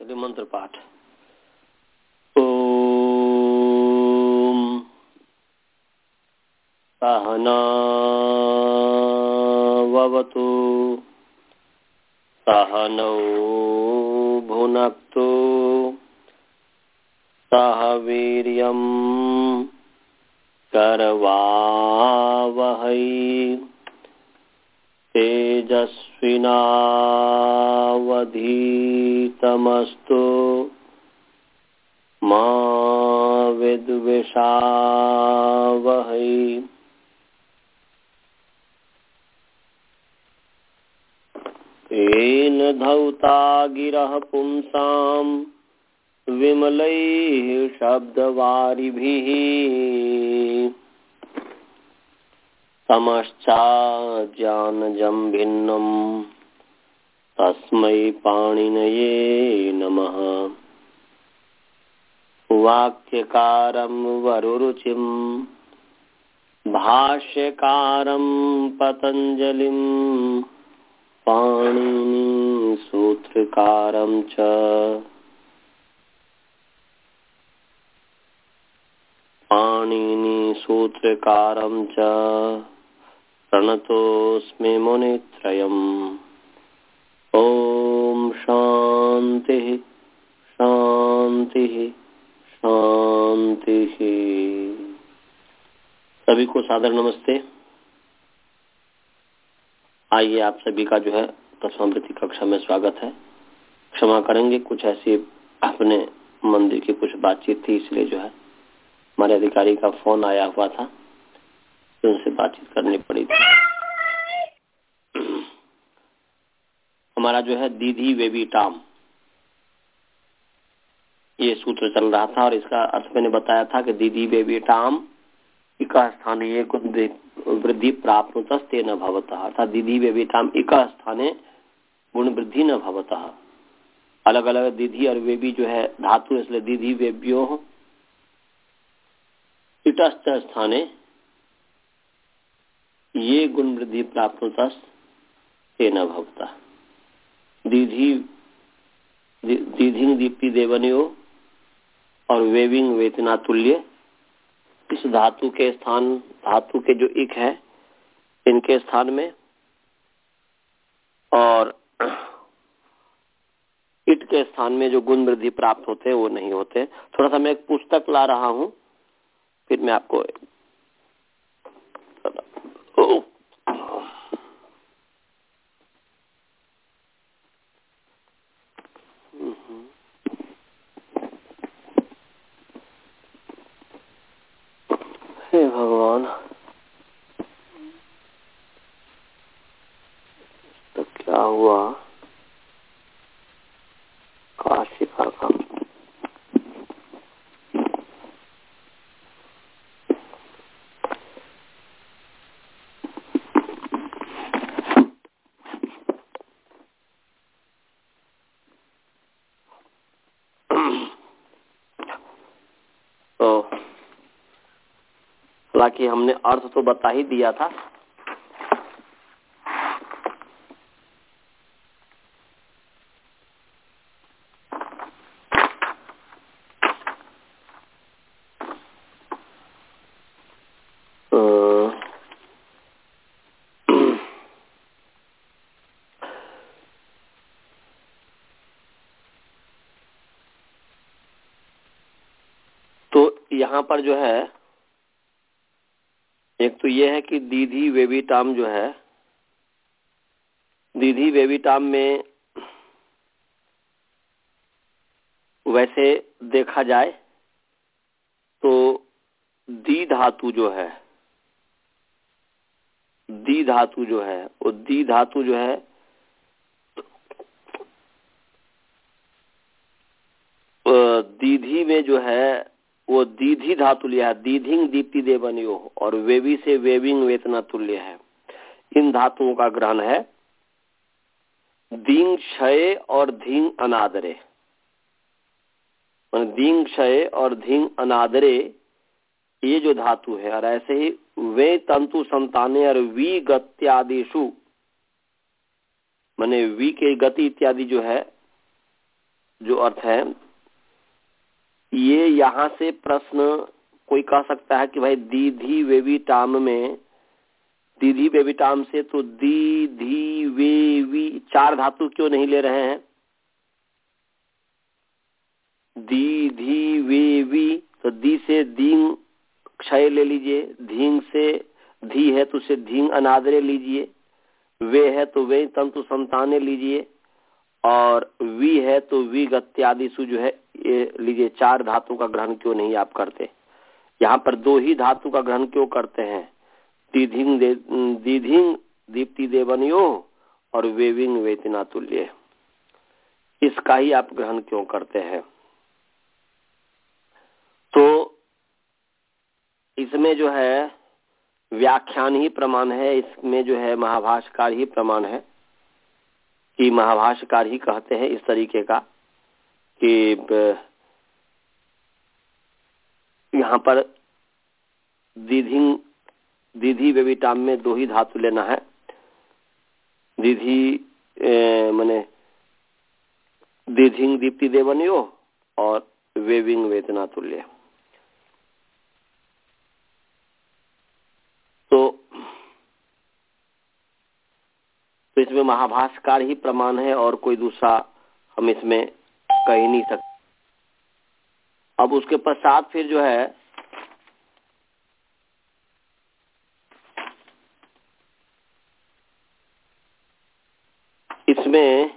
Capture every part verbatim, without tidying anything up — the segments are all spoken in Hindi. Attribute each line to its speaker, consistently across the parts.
Speaker 1: चलिए मंत्र पाठ। ओम सहनावतु सहनौ भुनक्तु सह वीर्यं करवावहै तेजस्विनावधीतमस्तु मा विद्विषावहै। येन धौता गिरः पुंसां विमलैः शब्दवारिभिः तमश्चाज्ञानजं भिन्नं तस्मै पाणिनये नमः। वाक्यकारं वरुरुचिं भाष्यकारं पतञ्जलिं पाणिनि सूत्रकारं च पाणिनि सूत्रकारं च प्रणतोऽस्मि मुनित्रयम्। ओम शांति शांति शांति। सभी को सादर नमस्ते। आइए आप सभी का जो है दसवां कक्षा में स्वागत है। क्षमा करेंगे, कुछ ऐसी अपने मंदिर की कुछ बातचीत थी, इसलिए जो है हमारे अधिकारी का फोन आया हुआ था, उनसे बातचीत करनी पड़ी थी। हमारा जो है दीधी वेबीटाम ये सूत्र चल रहा था और इसका अर्थ मैंने बताया था कि दीदी वेबीटाम इका स्थाने ये वृद्धि प्राप्त न भवतः, अर्थात दीदी वेबीटाम इका स्थाने गुण वृद्धि न भवतः। अलग अलग दीदी और वेबी जो है धातु, इसलिए दीदी वेब्यो इतस्त स्थाने ये गुण वृद्धि प्राप्त न भवतः। दीधी दीधिंग दीप्ति देवनियो और वेविंग वेतना तुल्य, इस धातु के स्थान, धातु के जो इक है इनके स्थान में और इट के स्थान में जो गुण वृद्धि प्राप्त होते हैं वो नहीं होते। थोड़ा सा मैं एक पुस्तक ला रहा हूँ, फिर मैं आपको हे भगवान, तो क्या हुआ काशिका का। तो हालांकि हमने अर्थ तो बता ही दिया था। तो यहाँ पर जो है एक तो ये है कि दीधी वेबीटाम जो है, दीधी वेबीटाम में वैसे देखा जाए तो दी धातु जो है, दी धातु जो है वो दी धातु जो है दीधी में जो है वो दीधी धातु लिया है, दीधिंग दीप्ति देवनियो, और वेवी से वेविंग वेतना तुल्य है। इन धातुओं का ग्रहण है दींग क्षय और धींग अनादरे, दींग क्षय और धींग अनादरे ये जो धातु है। और ऐसे ही वे तंतु संताने और वी गत्यादिशु, माने वी के गति इत्यादि जो है जो अर्थ है, ये यहाँ से प्रश्न कोई कह सकता है कि भाई दीधी वेवी टाम में, दीधी वेवी टाम से तो दी धी वेवी चार धातु क्यों नहीं ले रहे हैं? दी धी वेवी, तो दी से दींग क्षय ले लीजिए, धींग से धी है तो उसे धींग अनादरे लीजिए, वे है तो वे तंतु संताने लीजिए, और वी है तो वी गत्यादिशु जो है ये लीजिए। चार धातु का ग्रहण क्यों नहीं आप करते? यहाँ पर दो ही धातु का ग्रहण क्यों करते हैं? दीधिंग दे, दीधिंग दीप्ति देवनियो और वेविंग वेतना तुल्य, इसका ही आप ग्रहण क्यों करते हैं? तो इसमें जो है व्याख्यान ही प्रमाण है, इसमें जो है महाभाष्यकार ही प्रमाण है कि महाभाष्यकार ही कहते हैं इस तरीके का कि यहाँ पर दीधिंग दीधी वेविटाम में दो ही धातु लेना है। दीधी माने दीधिंग दीप्ति देवनियो और वेविंग वेतना तुल्य। तो, तो इसमें महाभाष्यकार ही प्रमाण है और कोई दूसरा हम इसमें कह ही नहीं सकते। अब उसके पश्चात फिर जो है इसमें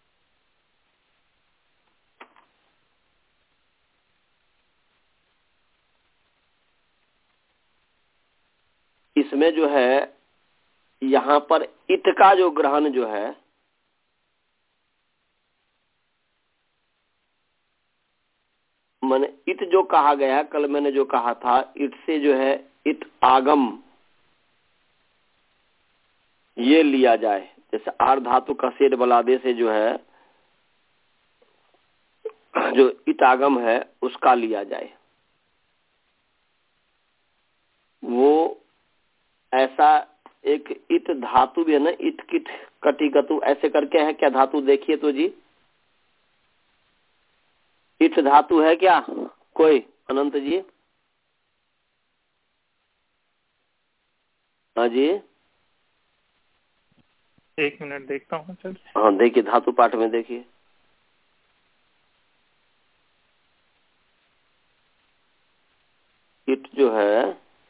Speaker 1: इसमें जो है यहाँ पर इत का जो ग्रहण जो है, माने इत जो कहा गया, कल मैंने जो कहा था, इत से जो है इत आगम ये लिया जाए। जैसे आर धातु का सेठ बलादे से जो है जो इत आगम है उसका लिया जाए। वो ऐसा एक इत धातु भी है ना, इत किट कटिगतु ऐसे करके है क्या धातु? देखिए तो जी, इत धातु है क्या कोई? अनंत जी, हाँ जी,
Speaker 2: एक मिनट देखता हूँ सर।
Speaker 1: हाँ देखिए, धातु पाठ में देखिए। इट जो है,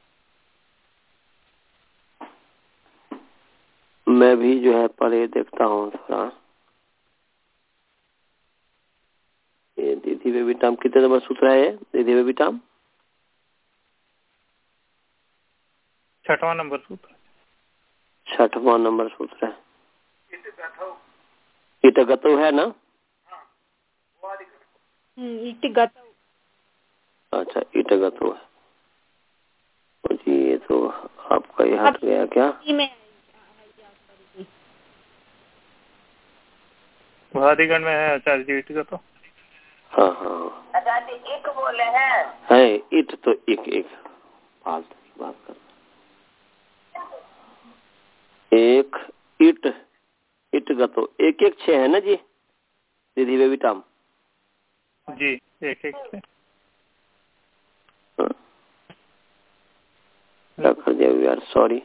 Speaker 1: मैं भी जो है पढ़े देखता हूँ थोड़ा। ये दीदी बेबीटाम कितने नंबर सूत्र है? ये दीदी बेबीटाम
Speaker 2: छठवां नंबर सूत्र।
Speaker 1: छठवां नंबर सूत्र है। इटगतो है ना?
Speaker 3: इटगतो।
Speaker 1: अच्छा, इटगतो है जी। ये तो आपका ये हट गया क्या?
Speaker 2: भादिगण में है आचार्य जी इटगतो।
Speaker 1: हाँ हाँ
Speaker 4: आचार्य एक बोले हैं
Speaker 1: है इट तो एक एक फालतू की बात कर एक इट इटगतो एक एक छह है ना जी दीदी बेबीटाम
Speaker 2: जी? एक एक छह।
Speaker 1: क्या कर दिया यार, सॉरी।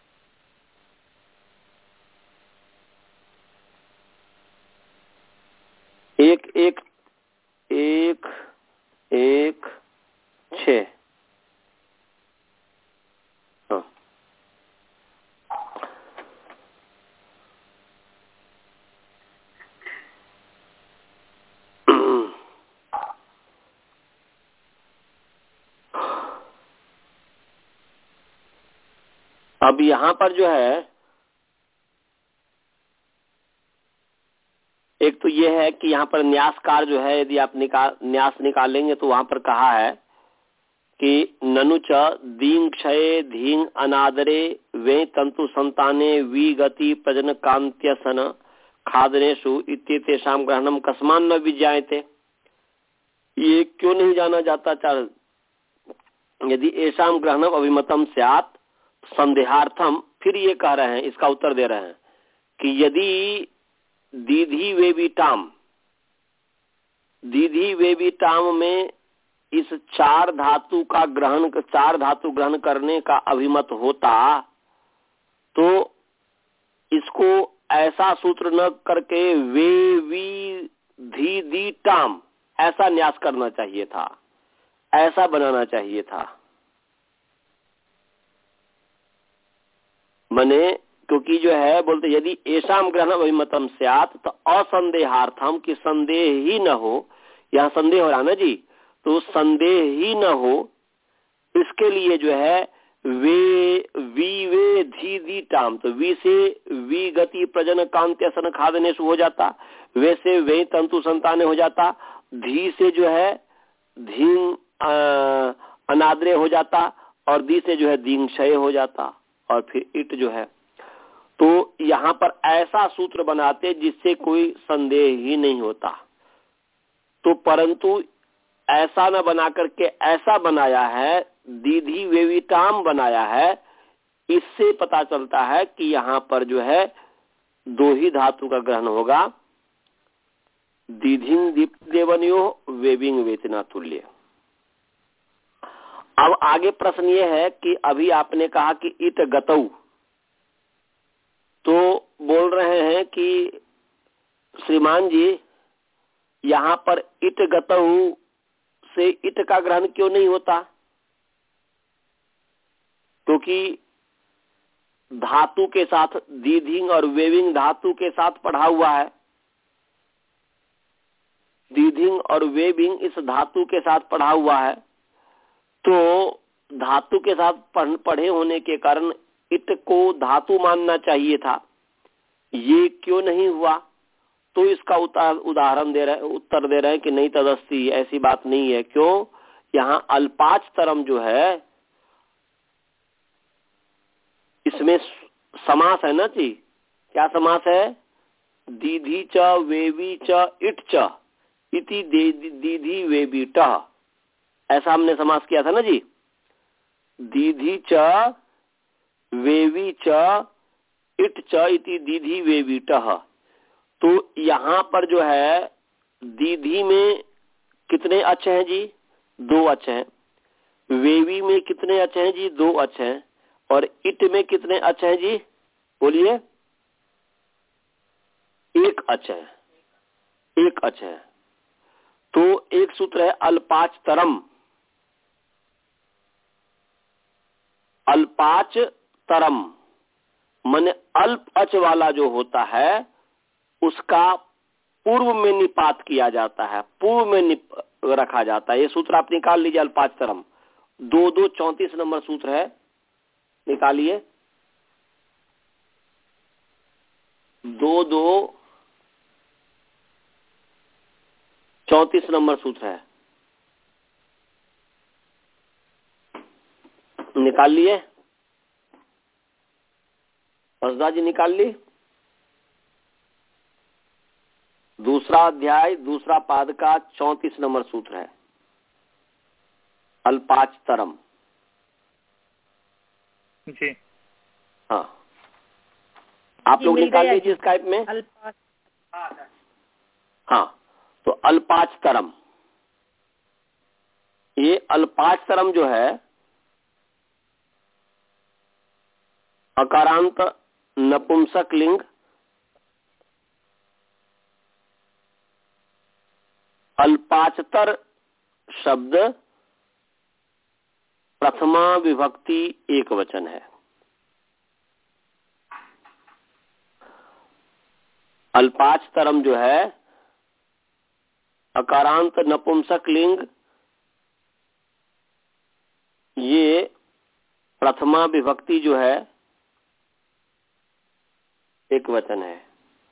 Speaker 1: एक एक एक एक छः। हाँ अब यहाँ पर जो है एक तो ये है कि यहाँ पर न्यासकार जो है, यदि आप निकाल न्यास निकालेंगे तो वहां पर कहा है कि ननु च दींग क्षय धींग अनादरे वे तंतु संताने वी गति प्रजन कांत्य सन खादनेशु इत्येतेषां ग्रहणम कस्मान न विज्ञायते। ये क्यों नहीं जाना जाता? चार यदि ऐसा ग्रहणम अभिमतम स्यात् संदेहार्थम, फिर ये कह रहे हैं, इसका उत्तर दे रहे हैं कि यदि दीधी वेविटाम दीधी वेवी टाम में इस चार धातु का ग्रहण चार धातु ग्रहण करने का अभिमत होता तो इसको ऐसा सूत्र न करके वे वी धी दी टाम ऐसा न्यास करना चाहिए था, ऐसा बनाना चाहिए था। मने क्योंकि जो है बोलते यदि ऐसा ग्रहण अभिमतम स्यात् तो असंदेहार्थम की संदेह ही न हो, यहाँ संदेह हो रहा ना जी, तो संदेह ही न हो इसके लिए जो है वे वी वे धी दी टाम, तो वी से वी गति प्रजन कांत्य सन खादने से हो जाता, वे से वे तंतु संताने हो जाता, धी से जो है धींग अनाद्रे हो जाता और दी से जो है दींग क्षय हो जाता और फिर इट जो है। तो यहाँ पर ऐसा सूत्र बनाते जिससे कोई संदेह ही नहीं होता, तो परंतु ऐसा न बना करके ऐसा बनाया है, दीधी वेविटाम बनाया है। इससे पता चलता है कि यहाँ पर जो है दो ही धातु का ग्रहण होगा, दीधिंग दीप देवनियो वेविंग वेतना तुल्य। अब आगे प्रश्न ये है कि अभी आपने कहा कि इत गतौ, तो बोल रहे हैं कि श्रीमान जी यहाँ पर इत गतौ से इत का ग्रहण क्यों नहीं होता? क्योंकि धातु के साथ दीधिंग और वेविंग धातु के साथ पढ़ा हुआ है, दीधिंग और वेविंग इस धातु के साथ पढ़ा हुआ है, तो धातु के साथ पढ़े होने के कारण इत को धातु मानना चाहिए था, ये क्यों नहीं हुआ? तो इसका उदाहरण दे रहे उत्तर दे रहे हैं कि नहीं तदस्ती, ऐसी बात नहीं है। क्यों? यहाँ अल्पाच तरम जो है इसमें समास है ना जी, क्या समास है? दीधी च वेवी च इट च इति दीधी वेवी ट, ऐसा हमने समास किया था ना जी। दीधी च वेवी च इट च इति दीधी वेवी ट। तो यहाँ पर जो है दीधी में कितने अच हैं जी? दो अच हैं। वेवी में कितने अच हैं जी? दो अच हैं। और इट में कितने अच हैं जी? बोलिए। एक अच है, एक अच है। तो एक सूत्र है अल्पाच तरम, अल्पाच तरम माने अल्प अच वाला जो होता है उसका पूर्व में निपात किया जाता है, पूर्व में निप रखा जाता है। ये सूत्र आप निकाल लीजिए, अल्पाच तरम दो दो चौंतीस नंबर सूत्र है, निकालिए। दो दो चौंतीस नंबर सूत्र है, निकाल लिए? फसदा जी निकाल ली? दूसरा अध्याय दूसरा पाद का चौंतीस नंबर सूत्र है अल्पाच तरम
Speaker 2: जी।
Speaker 1: हाँ, आप लोग निकाल लीजिए स्काइप में।
Speaker 3: अल्पाच,
Speaker 1: हाँ, तो अल्पाच तरम, ये अल्पाच तरम जो है अकारांत नपुंसक लिंग अल्पाचतर शब्द प्रथमा विभक्ति एक वचन है। अल्पाच तरम जो है अकारांत नपुंसक लिंग, ये प्रथमा विभक्ति जो है एक वचन है।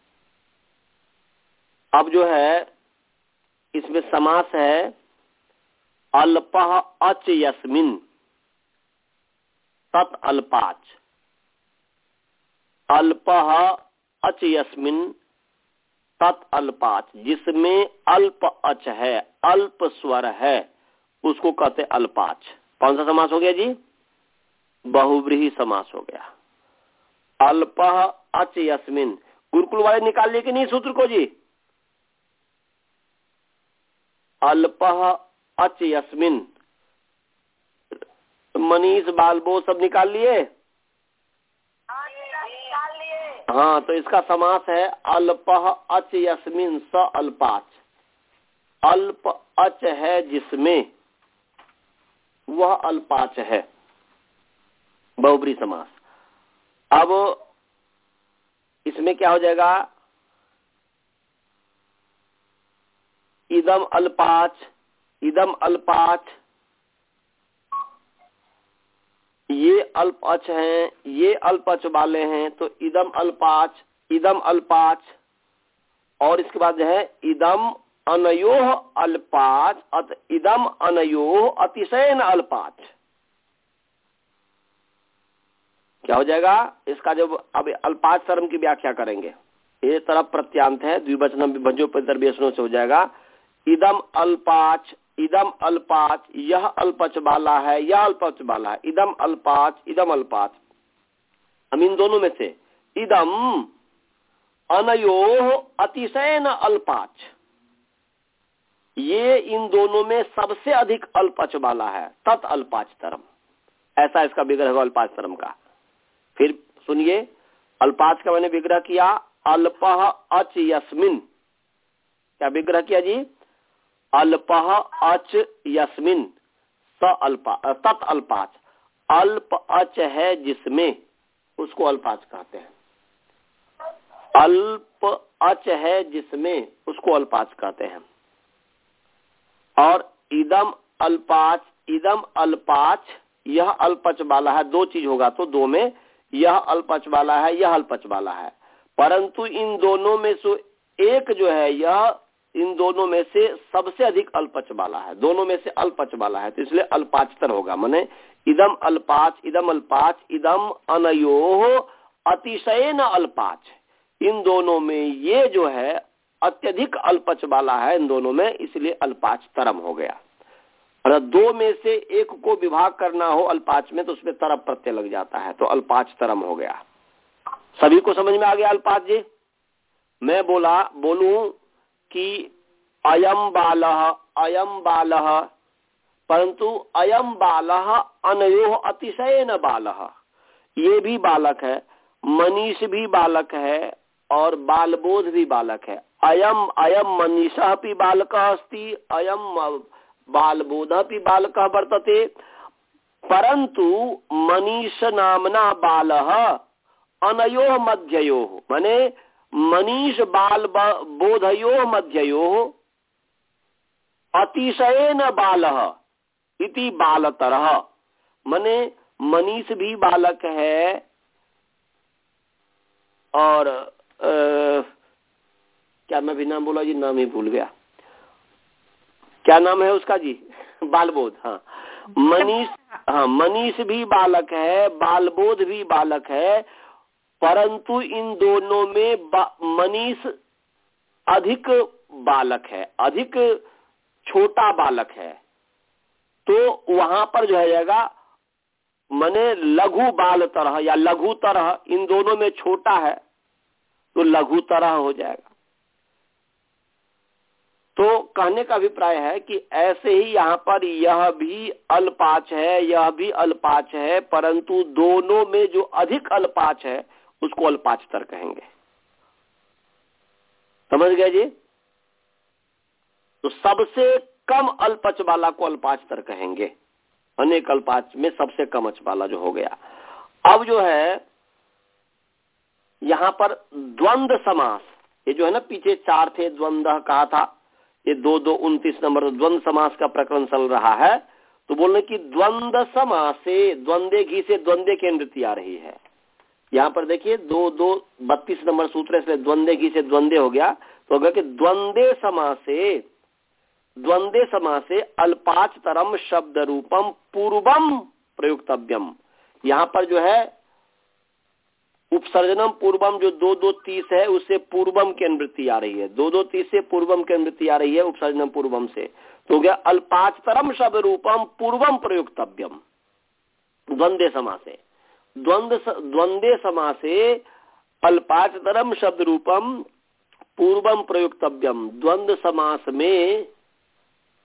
Speaker 1: अब जो है इसमें समास है अल्पः अच यस्मिन तत् अल्पाच, अल्पः अच यस्मिन तत् अल्पाच, जिसमें अल्प अच है, अल्प स्वर है, उसको कहते अल्पाच। कौन सा समास हो गया जी? बहुव्रीहि समास हो गया। अल्पः अच यस्मिन, गुरुकुल वाले निकाल लिए कि नहीं सूत्र को जी? अल्पः अच यस्मिन। मनीष बालबोध सब निकाल लिए? हाँ, तो इसका समास है अल्पः अच यस्मिन स अल्पाच। अल्प अच है जिसमें, वह अल्पाच है, बहुब्री समास। अब इसमें क्या हो जाएगा? इदम अल्पाच, इदम अल्पाच, ये अल्पच हैं, ये अल्पच वाले हैं, तो इदम अल्पाच, इदम अल्पाच। और इसके बाद जो है इदम अनयोः अल्पाच अत इदम अनयोः अतिशयन अल्पाच। क्या हो जाएगा इसका? जब अब अल्पाच term की व्याख्या करेंगे, ये तरफ प्रत्यांत है, द्विवचनम विभज्यो प्रतिदर्भ्यसनों से हो जाएगा। इदम अल्पाच, इदम अल्पाच, यह अल्पच वाला है, यह अल्पच वाला है। इदम अल्पाच, इदम अल्पाच। हम इन दोनों में से इदम अनयोः अतिशयन अल्पाच, ये इन दोनों में सबसे अधिक अल्पच वाला है, तत् अल्पाच तरम। ऐसा इसका विग्रह होगा अल्पाच तरम का। फिर सुनिए, अल्पाच का मैंने विग्रह किया अल्पः अच यस्मिन। क्या विग्रह किया जी? अल्पः अच यस्मिन स अल्पा तत् अल्पाच। अल्प अच है जिसमें, उसको अल्पाच कहते हैं। अल्प अच है जिसमें, उसको अल्पाच कहते हैं। और इदम अल्पाच, इदम अल्पाच, यह अल्पच वाला है। दो चीज होगा तो दो में, यह अल्पच वाला है, यह अल्पच वाला है। परंतु इन दोनों में से एक जो है, यह इन दोनों में से सबसे अधिक अल्पच वाला है, दोनों में से अल्पच वाला है, तो इसलिए अल्पाचतर होगा। माने इदम अल्पाच, इदम अल्पाच, इदम अनयोः अतिशयन अल्पाच। इन दोनों में ये जो है अत्यधिक अल्पच वाला है इन दोनों में, इसलिए अल्पाच तरम हो गया। और दो में से एक को विभाग करना हो अल्पाच में, तो उसमें तरप प्रत्यय लग जाता है, तो अल्पाच तरम हो गया। सभी को समझ में आ गया अल्पाच जी? मैं बोला बोलूं कि अयम बालः, अयम बालः, परंतु अयम बालः अनयोः अतिशयन बालः, ये भी बालक है, मनीष भी बालक है, और बालबोध भी बालक है। अयम अयम मनीषः अपि बालकः अस्ति, अयम बालबोधः अपि बालकः वर्तते। परंतु मनीष नामना बालः अनयोः मध्ययोः, माने मनीष बाल बोधयोः मध्ययोः अतिशयेन बालः इति बालतरः, माने मनीष भी बालक है, और आ, क्या मैं भी नाम बोला जी? नाम ही भूल गया। क्या नाम है उसका जी? बालबोध। हाँ, मनीष, हाँ मनीष भी बालक है, बालबोध भी बालक है, परंतु इन दोनों में मनीष अधिक बालक है, अधिक छोटा बालक है। तो वहां पर जो है जाएगा मने लघु बाल तरह या लघु तरह, इन दोनों में छोटा है तो लघु तरह हो जाएगा। तो कहने का अभिप्राय है कि ऐसे ही यहाँ पर यह भी अल्पाच है, यह भी अल्पाच है, परंतु दोनों में जो अधिक अल्पाच है उसको अल्पाचतर कहेंगे। समझ गए जी? तो सबसे कम अल्पच वाला को अल्पाचतर कहेंगे, अनेक अल्पाच में सबसे कम अच वाला जो हो गया। अब जो है यहाँ पर द्वंद्व समास, ये जो है ना, पीछे चार थे, द्वंद्व कहा था, ये दो दो उनतीस नंबर द्वंद्व समास का प्रकरण चल रहा है। तो बोलने की द्वंद्व समास से द्वंद्वे घी से द्वंद्वे की निवृत्ति आ रही है। यहाँ पर देखिए दो दो बत्तीस नंबर सूत्र है, इसलिए द्वंद्वे घी से द्वंद्वे हो गया। तो होगा कि द्वंद्वे समास से द्वंद्वे समास से अल्पाच तरम शब्द रूपम पूर्वम प्रयुक्तव्यम। यहाँ पर जो है उपसर्जनम पूर्वम जो दो दो तीस है उससे पूर्वम की अनुवृत्ति आ रही है, दो दो तीस से पूर्वम की अनुवृत्ति आ रही है उपसर्जनम पूर्वम से। तो हो गया अल्पाचतरम शब्द रूपम पूर्वम प्रयुक्तव्यम द्वंद्वे समासे। द्वंद्व द्वंद्वे समासे अल्पाचतरम शब्द रूपम पूर्वम प्रयुक्तव्यम। द्वंद्व समास में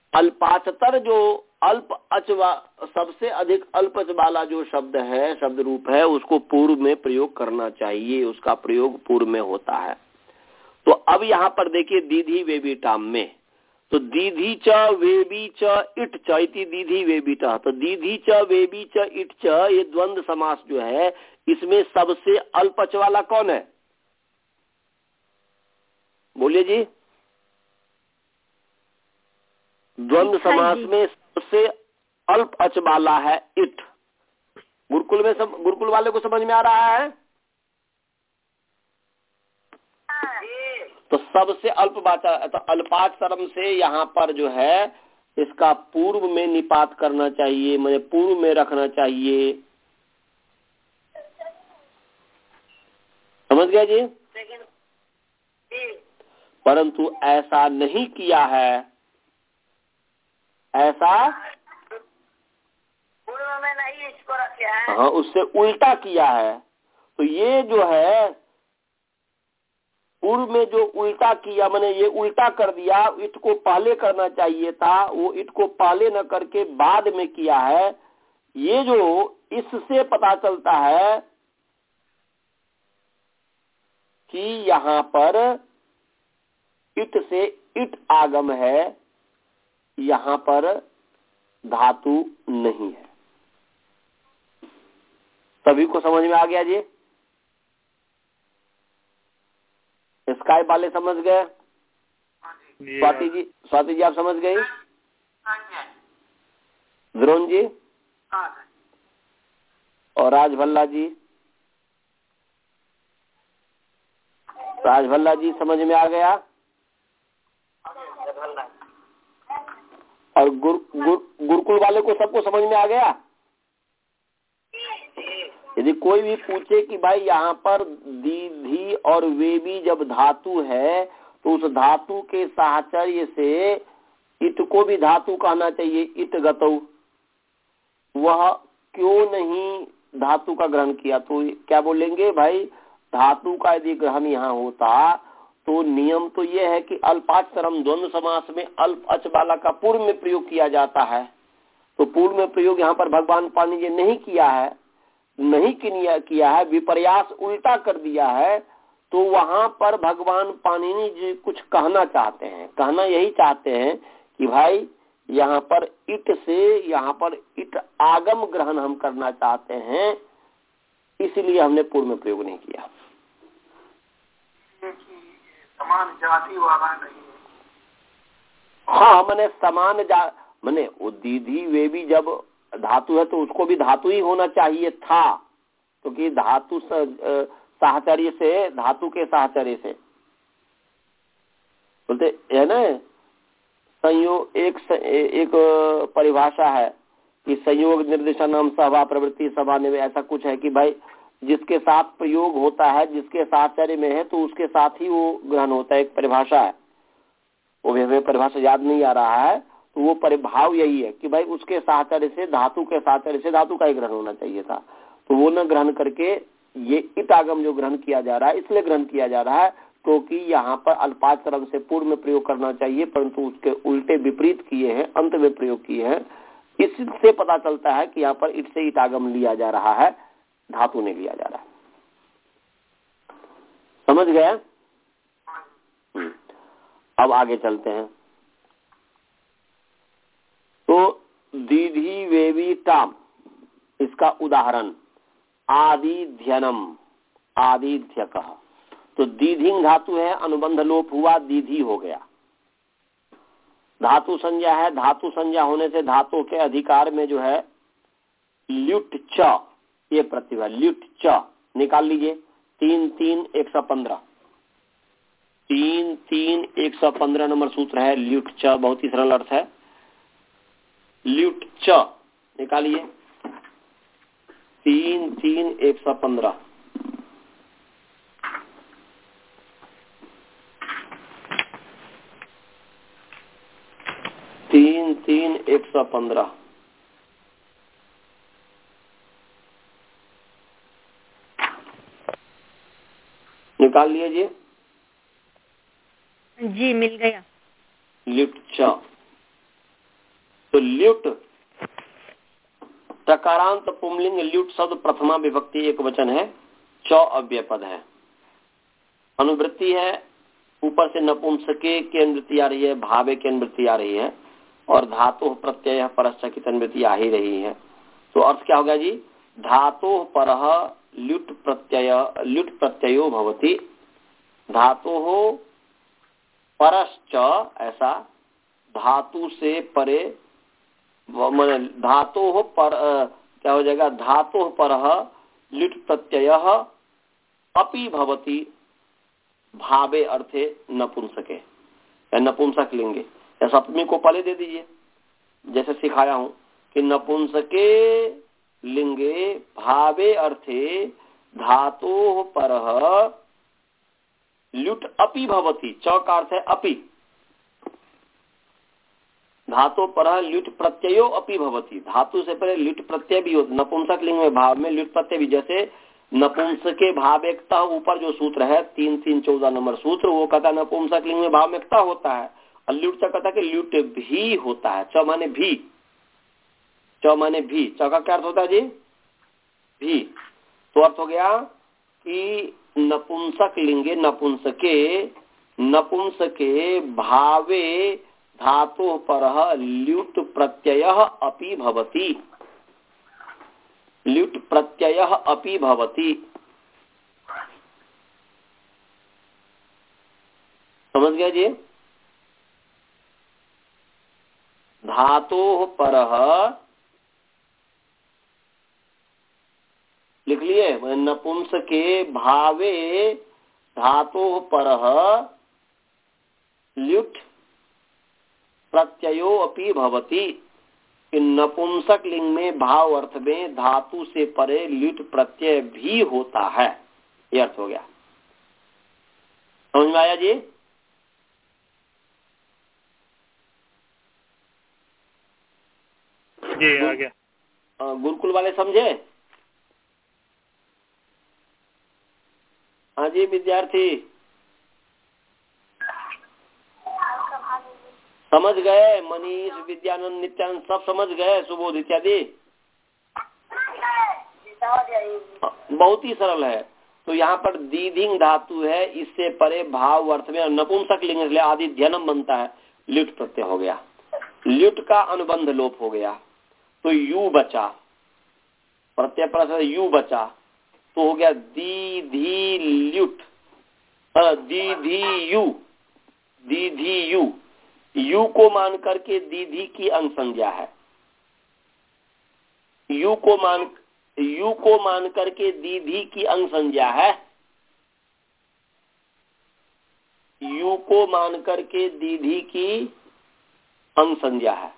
Speaker 1: अल्पाचतर जो अल्प अच सबसे अधिक अल्प अच वाला जो शब्द है, शब्द रूप है, उसको पूर्व में प्रयोग करना चाहिए, उसका प्रयोग पूर्व में होता है। तो अब यहाँ पर देखिए दीधी वेबीटाम में, तो दीधी च वेबी च इट च इति दीधी वेबीटा, तो दीधी च वेबी च इट च ये द्वंद्व समास जो है, इसमें सबसे अल्प अच वाला कौन है? बोलिए जी। द्वंद्व समास में सबसे अल्प अच वाला है इट। गुरुकुल में सब गुरुकुल वाले को समझ में आ रहा है? तो सबसे अल्प वाचा, तो अल्पाक्षरम से यहाँ पर जो है इसका पूर्व में निपात करना चाहिए, मुझे पूर्व में रखना चाहिए। समझ गया जी? परंतु ऐसा नहीं किया है, ऐसा
Speaker 4: पूर्व में नहीं इसको रखा है,
Speaker 1: हाँ उससे उल्टा किया है। तो ये जो है पूर्व में जो उल्टा किया, मैंने ये उल्टा कर दिया, इट को पहले करना चाहिए था, वो इट को पहले न करके बाद में किया है। ये जो इससे पता चलता है कि यहाँ पर इट से इट आगम है, यहाँ पर धातु नहीं है। सभी को समझ में आ गया जी? स्काई वाले समझ गए? स्वाति जी, स्वाति जी आप समझ गई? द्रोण जी और राज भल्ला जी, राज भल्ला जी समझ में आ गया? और गुर, गुर, गुरुकुल वाले को सबको समझ में आ गया? यदि कोई भी पूछे कि भाई यहाँ पर दीधी और वेबी जब धातु है तो उस धातु के साहचर्य से इट को भी धातु कहना चाहिए, इट गतौ, वह क्यों नहीं धातु का ग्रहण किया? तो क्या बोलेंगे भाई, धातु का यदि ग्रहण यहाँ होता तो नियम तो ये है कि अल्पाक्षरम द्वंद्व समास में अल्प अच वाला का पूर्व में प्रयोग किया जाता है। तो पूर्व में प्रयोग यहाँ पर भगवान पाणिनि जी नहीं किया है, नहीं किया है, विपर्यास उल्टा कर दिया है। तो वहां पर भगवान पाणिनि जी कुछ कहना चाहते हैं, कहना यही चाहते हैं कि भाई यहाँ पर इट से यहाँ पर इट आगम ग्रहण हम करना चाहते हैं, इसलिए हमने पूर्व में प्रयोग नहीं किया।
Speaker 4: समान जाति वाला नहीं है।
Speaker 1: हाँ मैंने समान जा मैंने वो दीदी वे भी जब धातु है तो उसको भी धातु ही होना चाहिए था, क्योंकि तो धातु साहचर्य से, धातु के साहचर्य से बोलते है ना। संयोग एक एक परिभाषा है कि संयोग निर्देशन नाम सभा प्रवृत्ति सभा ने, ऐसा कुछ है कि भाई जिसके साथ प्रयोग होता है, जिसके साहचर्य में है तो उसके साथ ही वो ग्रहण होता है। एक परिभाषा है, वो भी हमें परिभाषा याद नहीं आ रहा है, तो वो परिभाव यही है कि भाई उसके साहचर्य से, धातु के साहचर्य से धातु का ही ग्रहण होना चाहिए था। तो वो न ग्रहण करके ये इत आगम जो ग्रहण किया जा रहा है, इसलिए ग्रहण किया जा रहा है क्योंकि तो यहाँ पर अल्पाक्षरम से पूर्व में प्रयोग करना चाहिए, परंतु उसके उल्टे विपरीत किए हैं, अंत में प्रयोग किए हैं। इससे पता चलता है कि यहाँ पर इट से इत आगम लिया जा रहा है, धातु नहीं लिया जा रहा है। समझ गए? अब आगे चलते हैं। तो दीधी वेवी टाम, इसका उदाहरण आदिध्यनम, आदिध्यक। तो दीधिंग धातु है, अनुबंध लोप हुआ, दीधी हो गया। धातु संज्ञा है, धातु संज्ञा होने से धातु के अधिकार में जो है ल्युट च, ये प्रतिभा ल्युट च निकाल लीजिए। तीन तीन एक सौ पंद्रह, तीन तीन एक सौ पंद्रह नंबर सूत्र है ल्युट च, बहुत ही सरल अर्थ है। ल्युट च निकालिए, तीन तीन एक सौ पंद्रह। तीन तीन एक सौ पंद्रह निकाल लीजिए
Speaker 3: जी, मिल गया।
Speaker 1: लिप्ट च तो ल्युट टकारांत पुंलिंग ल्युट शब्द प्रथमा विभक्ति एक वचन है, चौ अव्यय पद है, अनुवृत्ति है, ऊपर से नपुंसके की अनुवृत्ति आ रही है, भावे की अनुवृत्ति आ रही है, और धातु प्रत्यय परस्य की अनुवृत्ति आ ही रही है। तो अर्थ क्या हो गया जी? धातु परः ल्युट प्रत्यय ल्युट प्रत्ययो भवति, धातु हो परश्च, ऐसा धातु से परे, धातु हो पर क्या हो जाएगा? धातु परः ल्युट प्रत्यय अपि भवति भावे अर्थे नपुंसके, या नपुंसक लेंगे, या सप्तमी को पहले दे दीजिए, जैसे सिखाया हूं कि नपुंसके लिंगे भावे अर्थे धातु परः ल्युट अपि भवति, च का अर्थ है अपि, धातु परः ल्युट प्रत्ययो अपि भवति, धातु से पहले ल्युट प्रत्यय भी होता, नपुंसक लिंग में भाव में ल्युट प्रत्यय भी, जैसे नपुंसके भावेकता ऊपर जो सूत्र है तीन तीन चौदह नंबर सूत्र, वो कहता है नपुंसक लिंग में भावेकता होता है, और ल्युट च कहता है कि ल्युट भी होता है, च माने भी, च माने भी, च का क्या अर्थ होता है जी? भी। तो अर्थ हो गया कि नपुंसक लिंगे नपुंसके नपुंसके भावे धातु परः ल्युट प्रत्ययः अपि भवति, ल्युट प्रत्ययः अपि भवति। समझ गया जी? धातु परः लिख लिए, नपुंसके भावे धातु परः ल्युट प्रत्ययो अपि भवति, कि नपुंसक लिंग में भाव अर्थ में धातु से परे ल्युट प्रत्यय भी होता है, ये अर्थ हो गया। समझ में आया जी?
Speaker 2: जी आ गया।
Speaker 1: गुरुकुल वाले समझे? हाँ जी विद्यार्थी समझ गए? मनीष, विद्यानंद, नित्यानंद सब समझ गए? सुबोध इत्यादि बहुत ही सरल है। तो यहाँ पर दीधिंग धातु है, इससे परे भाव अर्थ में नपुंसक लिंग इसलिए आदि ध्यनम बनता है, ल्युट प्रत्यय हो गया, ल्युट का अनुबंध लोप हो गया, तो यू बचा, प्रत्यय पर यू बचा, तो हो गया दीधी ल्युट, दीधी यू, दीधी यू, यू को मान करके दीधी की अंग संज्ञा है, यू को मान यू को मान करके दीधी की अंग संज्ञा है, यू को मान करके दीधी की अंग संज्ञा है,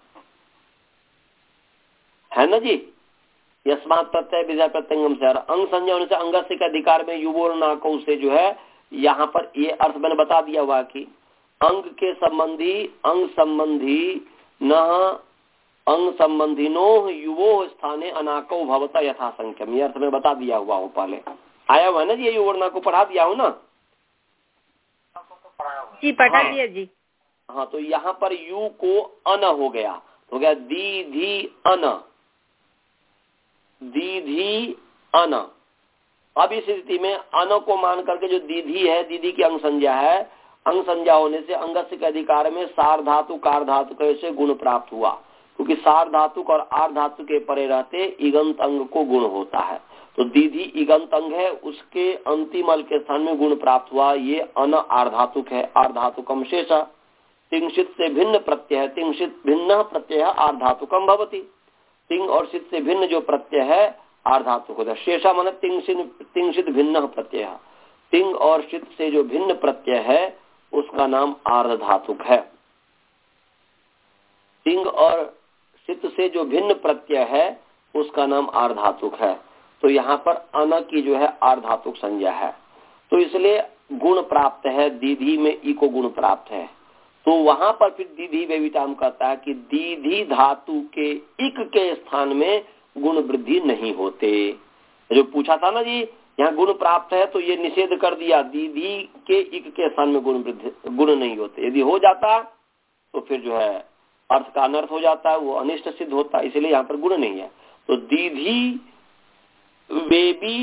Speaker 1: है ना जी? यस्मात् प्रत्यय विधा प्रत्यंगम से, अंग संज्ञा होने से अंगस्य के अधिकार में युवोर्नाको से जो है, यहाँ पर ये अर्थ मैंने बता दिया हुआ कि अंग के संबंधी अंग संबंधी न अंग संबंधिनो युवो स्थाने अनाको भवता यथा संख्यम, ये अर्थ में बता दिया हुआ हूँ, पहले आया हुआ है ना जी? ये युवोर्ना को पढ़ा दिया हूँ ना
Speaker 3: जी? पढ़ा दिया जी।
Speaker 1: हाँ, तो यहाँ पर यू को अन हो गया, हो गया दीधी अन, दीधी अन। अब इस स्थिति में अन को मान करके जो दीधी है, दीदी की अंग संज्ञा है, अंग संज्ञा होने से अंगस्य के अधिकार में सार धातु कार धातु कैसे गुण प्राप्त हुआ, क्योंकि सार धातु और आर धातु के परे रहते इगंत अंग को गुण होता है, तो दीधी इगंत अंग है, उसके अंतिम अल के स्थान में गुण प्राप्त हुआ, ये अन आर्धातुक है, आर्धातुकम शेष, तिंशित से भिन्न प्रत्यय है, तिंशित भिन्न प्रत्यय आर्धातुकम भवति, तिंग और शित से भिन्न जो प्रत्यय है आर्धातुक होता है, शेषा मन तिंशित तिंशित भिन्न प्रत्यय, तिंग और शित से जो भिन्न प्रत्यय है उसका नाम आर्धातुक है, तिंग और शित से जो भिन्न प्रत्यय है उसका नाम आर्धातुक है। तो यहाँ पर अन की जो है आर्धातुक संज्ञा है, तो इसलिए गुण प्राप्त है, दीधी में ई को गुण प्राप्त है, तो वहां पर फिर दीधी वेविताम कहता है कि दीधी धातु के इक के स्थान में गुण वृद्धि नहीं होते। जो पूछा था ना जी, यहाँ गुण प्राप्त है तो ये निषेध कर दिया, दीधी के इक के स्थान में गुण वृद्धि गुण नहीं होते, यदि हो जाता तो फिर जो है अर्थ का अनर्थ हो जाता है, वो अनिष्ट सिद्ध होता है, इसलिए यहाँ पर गुण नहीं है। तो दीधी वेबी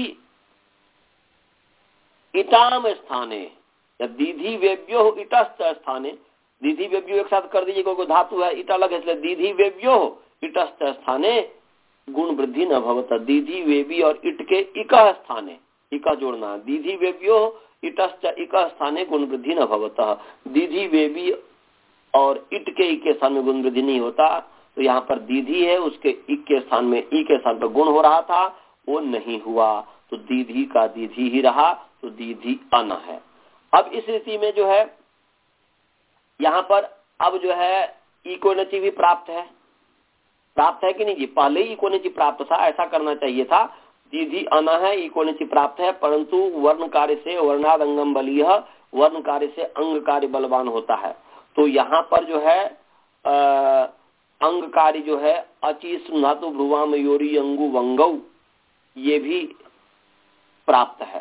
Speaker 1: इटाम स्थाने या दीधी वेब्यो इटस्त स्थाने, दीधी वेब्यो एक साथ कर दीजिए क्योंकि धातु है, इट अलग है, इसलिए दीधी वेब्यो इटस्त स्थाने गुण वृद्धि न भवता। दीधी वेबी और इट के इका स्थाने, इका जोड़ना है, दीधी वेब्यो इटस्त इका स्थाने गुण वृद्धि न भवता। दीधी वेबी और इट के ई के स्थान में गुण वृद्धि नहीं होता, तो यहाँ पर दीधी है, उसके इक के स्थान में ई के स्थान पर गुण हो रहा था, वो नहीं हुआ, तो दीधी का दीधी ही रहा, तो दीधी अन है। अब इस स्थिति में जो है यहाँ पर अब जो है इकोनची भी प्राप्त है, प्राप्त है कि नहीं जी? पहले ही इकोनची प्राप्त था, ऐसा करना चाहिए था। दीधी अन है, इकोनची प्राप्त है, परंतु वर्ण कार्य से वर्णाद अंगम बलीय, वर्ण कार्य से अंग कार्य बलवान होता है। तो यहाँ पर जो है आ, अंग कार्य जो है अची सुनातु भ्रुवाम योरी अंगु वंगौ, ये भी प्राप्त है।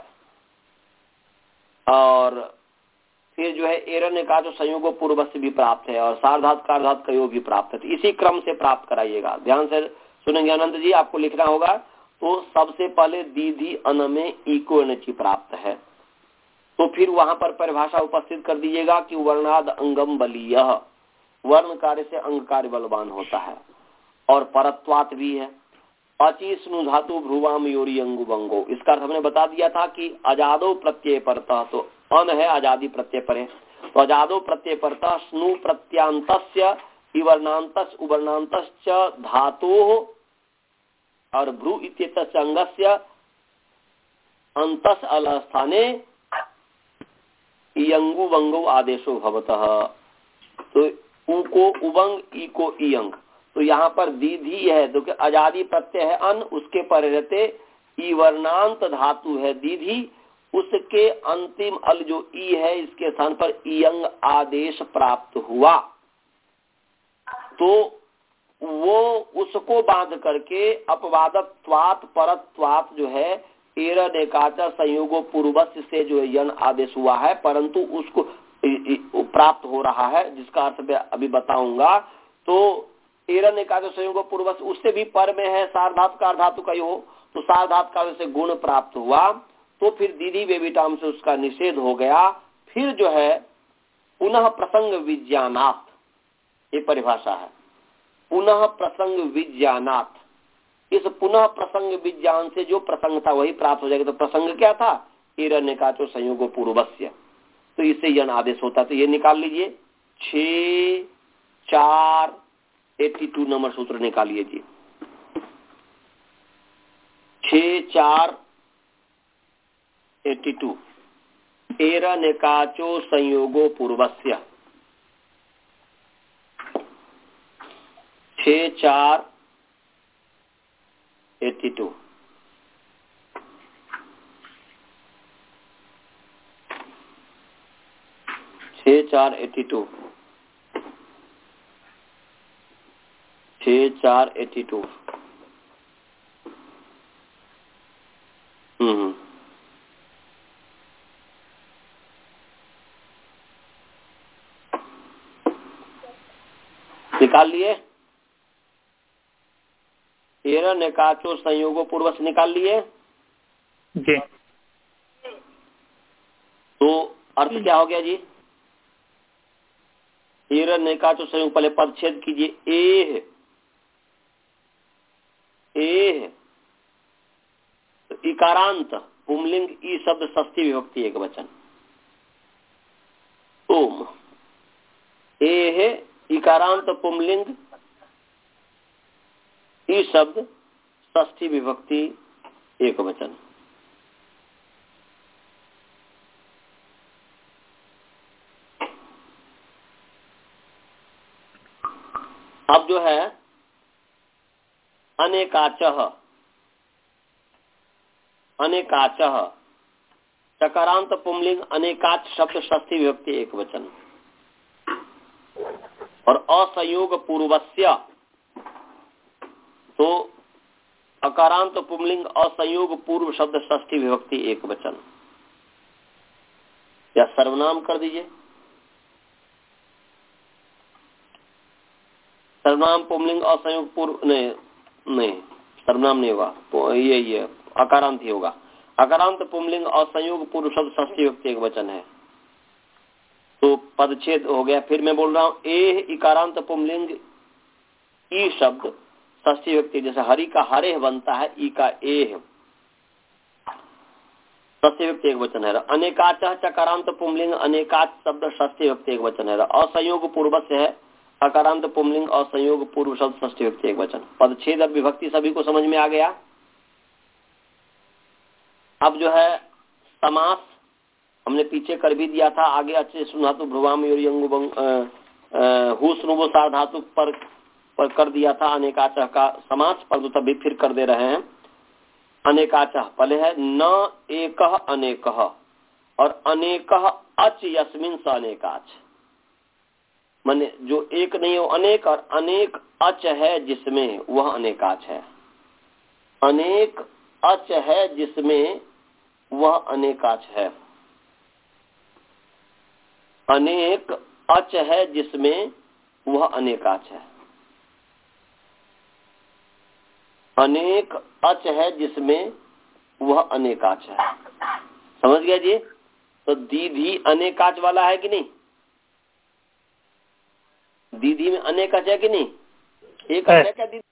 Speaker 1: और फिर जो है एरण्य का जो संयोग पूर्व से भी प्राप्त है, और सार्धात कार्धात कयो भी प्राप्त है। तो इसी क्रम से प्राप्त कराइएगा, ध्यान से सुनेंगे आनंद जी, आपको लिखना होगा। तो सबसे पहले दीधी अन में इको एनर्जी प्राप्त है, तो फिर वहां पर परिभाषा उपस्थित कर दीजिएगा कि वर्णाद अंगम बलीय, वर्ण कार्य से अंग कार्य बलवान होता है, और परत्वात भी है। अची स्नु धातु भ्रुवाम योरी अंगु बंगो, इसका अर्थ हमने बता दिया था कि अजादो प्रत्यय परतः, तो अन है आजादी प्रत्यय पर है, तो अजादो प्रत्यय परतः स्नु प्रत्यांतस्य इवर्णांतस उवर्णांतश्च धातु और भ्रू इत्येतस्य अंगस्य अंतस अल स्थाने इयंगु वंगो आदेशो भवतः। तो उ को उबंग, ई को इयंग, तो यहाँ पर दीधी है, तो आजादी प्रत्यय है अन, उसके पर रहते ई वर्णांत धातु है दीधी, उसके अंतिम अल जो ई है, इसके स्थान पर इयंग आदेश प्राप्त हुआ। तो वो उसको बांध करके अपवादत्वात परत्वात जो है एरद एकाचा संयोगो पूर्वस्य से जो यन आदेश हुआ है, परंतु उसको प्राप्त हो रहा है, जिसका अर्थ मैं अभी बताऊंगा। तो एरन एकाचा संयोगो पूर्वस्य उससे भी पर में है, सार्धात कार्धातु का हो, तो सार्धात कार्य से गुण प्राप्त हुआ, तो फिर दीदी बेबिटाम से उसका निषेध हो गया। फिर जो है पुनः प्रसंग विज्ञानात्, ये परिभाषा है, पुनः प्रसंग विज्ञानात्, इस पुनः प्रसंग विज्ञान से जो प्रसंग था वही प्राप्त हो जाएगा। तो प्रसंग क्या था? एरण्य का जो संयोगो पूर्वस्य, तो इससे यन आदेश होता। तो ये निकाल लीजिए, छ चार एट्टी टू नंबर सूत्र निकालिए जी, छ चार एट्टी टू एरण्य काचो संयोगो पूर्वस्य, छ चार एट्टी टू। छ चार एट्टी टू, छ चार एट्टी टू। हम्म निकाल लिए, एरण्य काचो संयोगो पूर्वस निकाल लिए
Speaker 2: जी।
Speaker 1: तो अर्थ क्या हो गया जी? एरण्य काचो संयोग, पहले पद छेद कीजिए, एह एह, तो इकारांत पुमलिंग ई शब्द षष्ठी विभक्ति एक वचन, ओम एह इकारांत पुमलिंग ई शब्द षष्ठी विभक्ति एक वचन। अब जो है अनेकाचः, अनेकाचः चकारांत पुमलिंग अनेकाच शब्द षष्ठी विभक्ति एक वचन, और असंयोग पूर्वस्य, तो अकारांत पुमलिंग असंयोग पूर्व शब्द षष्ठी विभक्ति एक वचन, या सर्वनाम कर दीजिए। सर्वनाम पुंलिंग असंयोग पूर्व नहीं नहीं सर्वनाम नहीं होगा, ये ये अकारांत ही होगा। अकारांत पुंलिंग असंयोग पूर्व शब्द षष्ठी व्यक्ति एक वचन है, तो पदच्छेद हो गया। फिर मैं बोल रहा हूँ ए इकारांत पुंलिंग ई शब्द षष्ठी व्यक्ति, जैसे हरि का हरे बनता है, ई का ए षष्ठी व्यक्ति एक वचन है। अनेकाच चकारांत पुंलिंग अनेकाच शब्द षष्ठी व्यक्ति एक वचन है। असंयोग पूर्व से है अकारांत पुंलिंग असंयोग पूर्व शब्द षष्ठी व्यक्ति एक वचन। पदच्छेद अब विभक्ति सभी को समझ में आ गया। अब जो है समास हमने पीछे कर भी दिया था, आगे अच्छे सुनातु भ्रुवाम योरियंगुबंग हुस्नुबो सार धातु पर, पर कर दिया था अनेकाच का समास, पर तभी फिर कर दे रहे हैं। अनेकाच पहले है न एक अनेक और अनेक अच यस्मिन स अनेकाच, माने जो एक नहीं हो अनेक, और अनेक अच है जिसमें वह अनेकाच है। अनेक अच है जिसमें वह अनेकाच है। अनेक अच है जिसमें वह अनेकाच है। अनेक अच है जिसमें वह अनेकाच है। समझ गया जी? तो दीधी अनेकाच वाला है कि नहीं? दीदी में अनेक अच है कि नहीं? एक अच है क्या दीदी?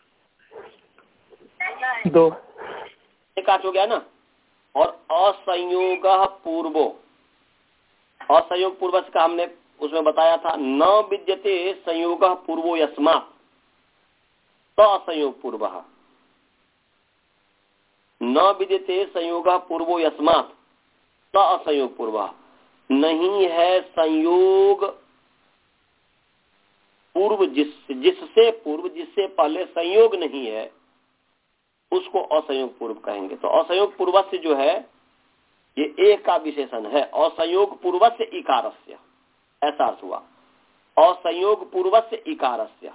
Speaker 2: दो
Speaker 1: अनेकाच हो गया ना। और असंयोग पूर्वो, असंयोग पूर्वज का हमने उसमें बताया था, न विद्यते संयोग पूर्वो यस्मात् तो असंयोग पूर्व, न विद्यते संयोग पूर्वो यस्मात् तो असंयोग पूर्व। नहीं है संयोग पूर्व जिस जिससे पूर्व जिससे पहले संयोग नहीं है उसको असंयोग पूर्व कहेंगे। तो असंयोग पूर्व से जो है ये एक का विशेषण है। असंयोग पूर्व से इकारस्य, ऐसा अर्थ हुआ। असंयोग पूर्व से इकारस्य,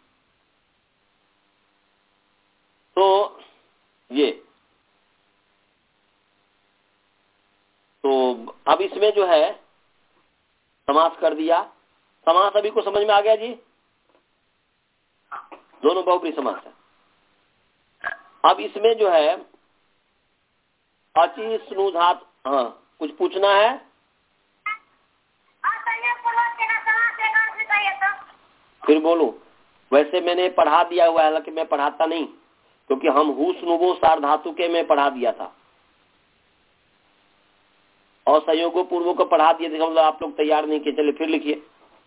Speaker 1: तो ये तो अब इसमें जो है समास कर दिया। समास अभी को समझ में आ गया जी? दोनों बहुब्री समास है। अब इसमें जो है अचि स्नु धात, हाँ कुछ पूछना है? फिर बोलूं? वैसे मैंने पढ़ा दिया हुआ है, हालांकि मैं पढ़ाता नहीं, क्योंकि हम हु स्नुबो सार धातु के में पढ़ा दिया था और संयोगो पूर्वों को पढ़ा दिए थे। मतलब आप लोग तैयार नहीं किए, चले फिर लिखिए।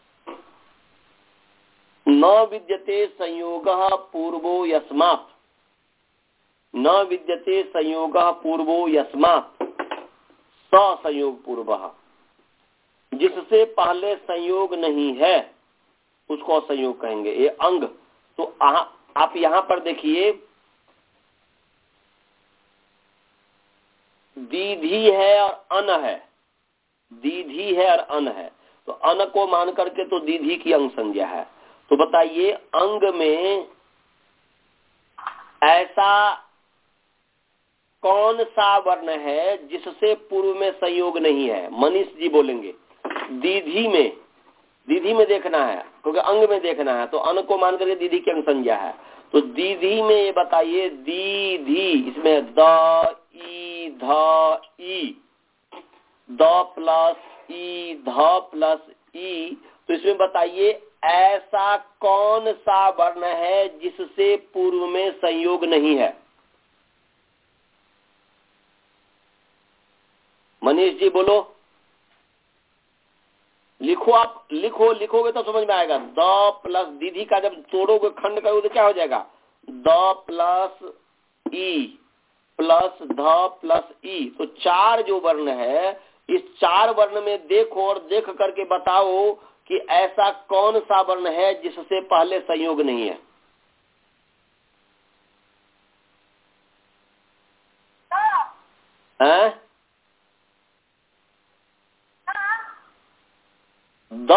Speaker 1: न विद्यते संयोग पूर्वो यस्मात्, न विद्यते संयोग पूर्वो यस्मात् स संयोग पूर्व, जिससे पहले संयोग नहीं है उसको असंयोग कहेंगे। ये अंग तो आ, आप यहां पर देखिए दीधी है और अन है, दीधी है और अन है, तो अन को मान करके तो दीधी की अंग संज्ञा है। तो बताइए अंग में ऐसा कौन सा वर्ण है जिससे पूर्व में संयोग नहीं है? मनीष जी बोलेंगे दीधी में, दीधी में देखना है क्योंकि अंग में देखना है, तो अन को मान करके दीधी की अंग संज्ञा है। तो दीधी में ये बताइए दीधी, इसमें द ई ध ई, द प्लस ई ध प्लस ई, तो इसमें बताइए ऐसा कौन सा वर्ण है जिससे पूर्व में संयोग नहीं है? मनीष जी बोलो, लिखो, आप लिखो, लिखोगे तो समझ में आएगा। द प्लस दीदी का जब तोड़ोगे खंड करोगे तो क्या हो जाएगा? द प्लस ई प्लस ध प्लस ई, तो चार जो वर्ण है, इस चार वर्ण में देखो और देख करके बताओ कि ऐसा कौन सा वर्ण है जिससे पहले संयोग नहीं है। हैं? द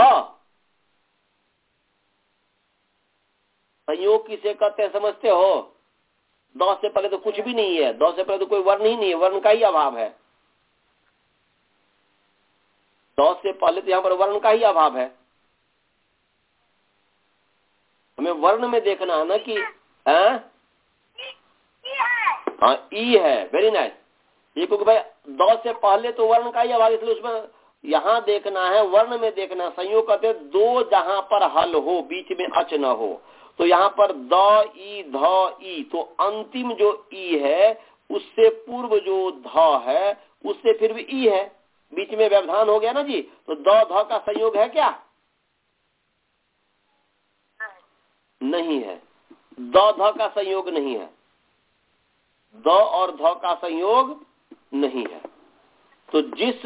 Speaker 1: संयोग किसे कहते हैं समझते हो? द से पहले तो कुछ भी नहीं है, द से पहले तो कोई वर्ण ही नहीं है, वर्ण का ही अभाव है। द से पहले तो यहाँ पर वर्ण का ही अभाव है। हमें वर्ण में देखना है ना कि हाँ हाँ ई है। Very nice. ये क्योंकि भाई दो से पहले तो वर्ण का ही आवाज, इसलिए उसमें यहाँ देखना है, वर्ण में देखना। संयोग करते दो जहां पर हल हो, बीच में अच न हो। तो यहाँ पर द ई ध ई, तो अंतिम जो ई है उससे पूर्व जो ध है उससे फिर भी ई है, बीच में व्यवधान हो गया ना जी। तो द ध का संयोग है क्या? नहीं है। द ध का संयोग नहीं है। द और ध का संयोग नहीं है। तो जिस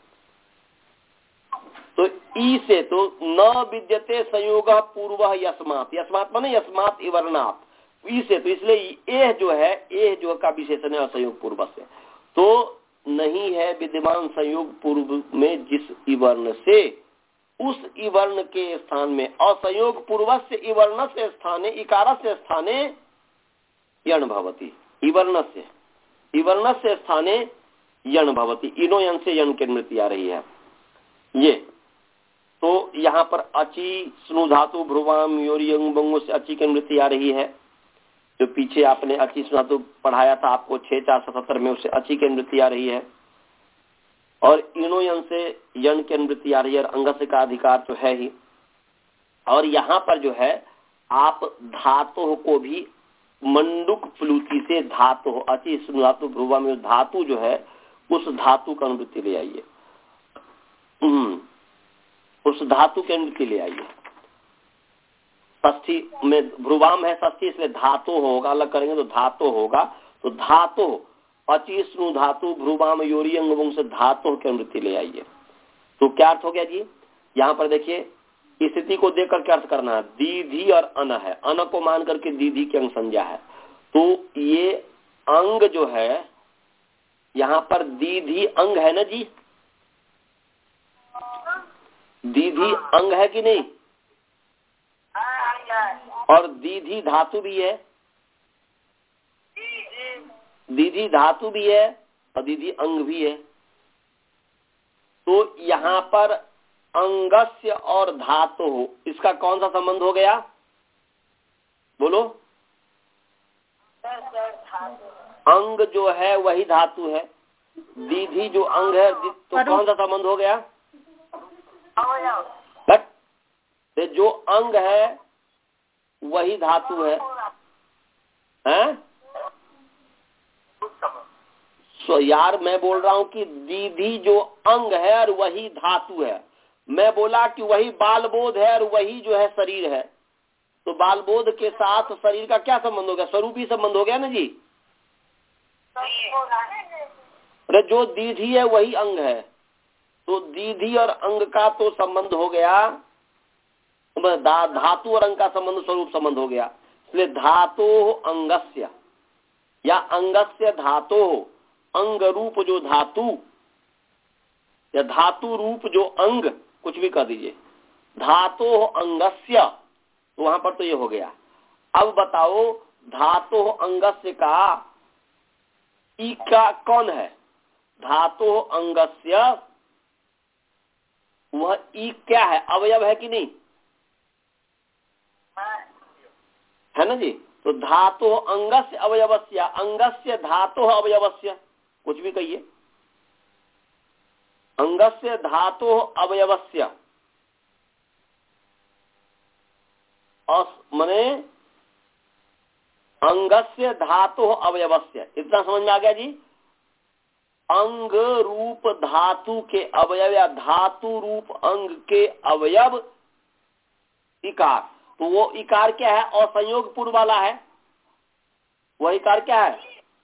Speaker 1: तो ई से तो न विद्यते संयोग पूर्व यस्मात्, यस्मात् माने यस्मात् इवर्णात्, ई से तो इसलिए एह जो है, एह जो का विशेषण है असंयोग पूर्व से, तो नहीं है विद्यमान संयोग पूर्व में जिस इवर्ण से, उस इवर्ण के स्थान में असंयोग पूर्व से इवर्ण से स्थाने इकार से स्थाने यण भवति। इवर्ण से इवर्ण से स्थाने यण भवति। इनो यन से यण की निवृत्ति आ रही है। ये तो यहाँ पर अची स्नु धातु भ्रुवाम योरी यंग बंगो से अची की निवृत्ति आ रही है। जो पीछे आपने अची स्नु धातु पढ़ाया था आपको छह चार सतहत्तर में, उससे अची की निवृत्ति आ रही है। और इनो यन से यण की निवृत्ति आ रही है। और अंगस्य का अधिकार तो है ही। और यहाँ पर जो है आप धातु को भी मंडुक प्लूति से धातु अति धातु भ्रुवा में धातु जो है उस धातु का अनुवृत्ति ले आइए, उस धातु की अनुवृत्ति ले आइए। षष्ठी में भ्रुवाम है षष्ठी, इसलिए धातु होगा, अलग करेंगे तो धातु होगा। तो धातु अति स्नु धातु भ्रुवाम योरी अंग से धातु की अनुवृत्ति ले आइए। तो क्या अर्थ हो गया जी? यहाँ पर देखिए स्थिति को देख करके अर्थ करना है। दीधी और अन है, अन को मान करके दीधी की अंग संज्ञा है। तो ये अंग जो है यहाँ पर दीधी अंग है ना जी, दीधी अंग है कि नहीं? और दीधी धातु भी है, दीधी धातु भी है और दीधी अंग भी है। तो यहाँ पर अंगस्य और धातु इसका कौन सा संबंध हो गया? बोलो। अंग जो है वही धातु है, दीधी जो अंग है तो कौन सा संबंध हो गया? बट जो अंग है वही धातु है, हैं? सो यार मैं बोल रहा हूं कि दीधी जो अंग है और वही धातु है। मैं बोला कि वही बालबोध है और वही जो है शरीर है। तो बालबोध के साथ शरीर का क्या संबंध हो गया? स्वरूपी संबंध हो गया ना जी। अरे जो दीधी है वही अंग है, तो दीधी और अंग का तो संबंध हो गया, धातु और अंग का संबंध स्वरूप संबंध हो गया। इसलिए धातु अंगस्य या अंगस्य धातु, अंग रूप जो धातु या धातु रूप जो अंग, कुछ भी कह दीजिए, धातु अंगस्य, तो वहां पर तो ये हो गया। अब बताओ धातु अंगस्य का ई का कौन है? धातु अंगस्य वह ई क्या है? अवयव है कि नहीं? है ना जी। तो धातु अंगस्य अवयवस्य, अंगस्य धातु अवयवस्य, कुछ भी कहिए, अंगस्य धातु अवयवस्य मने अंगस्य धातु अवयवस्य। इतना समझ में आ गया जी? अंग रूप धातु के अवयव या धातु रूप अंग के अवयव इकार। तो वो इकार क्या है? असंयोग पूर्व वाला है। वह इकार क्या है?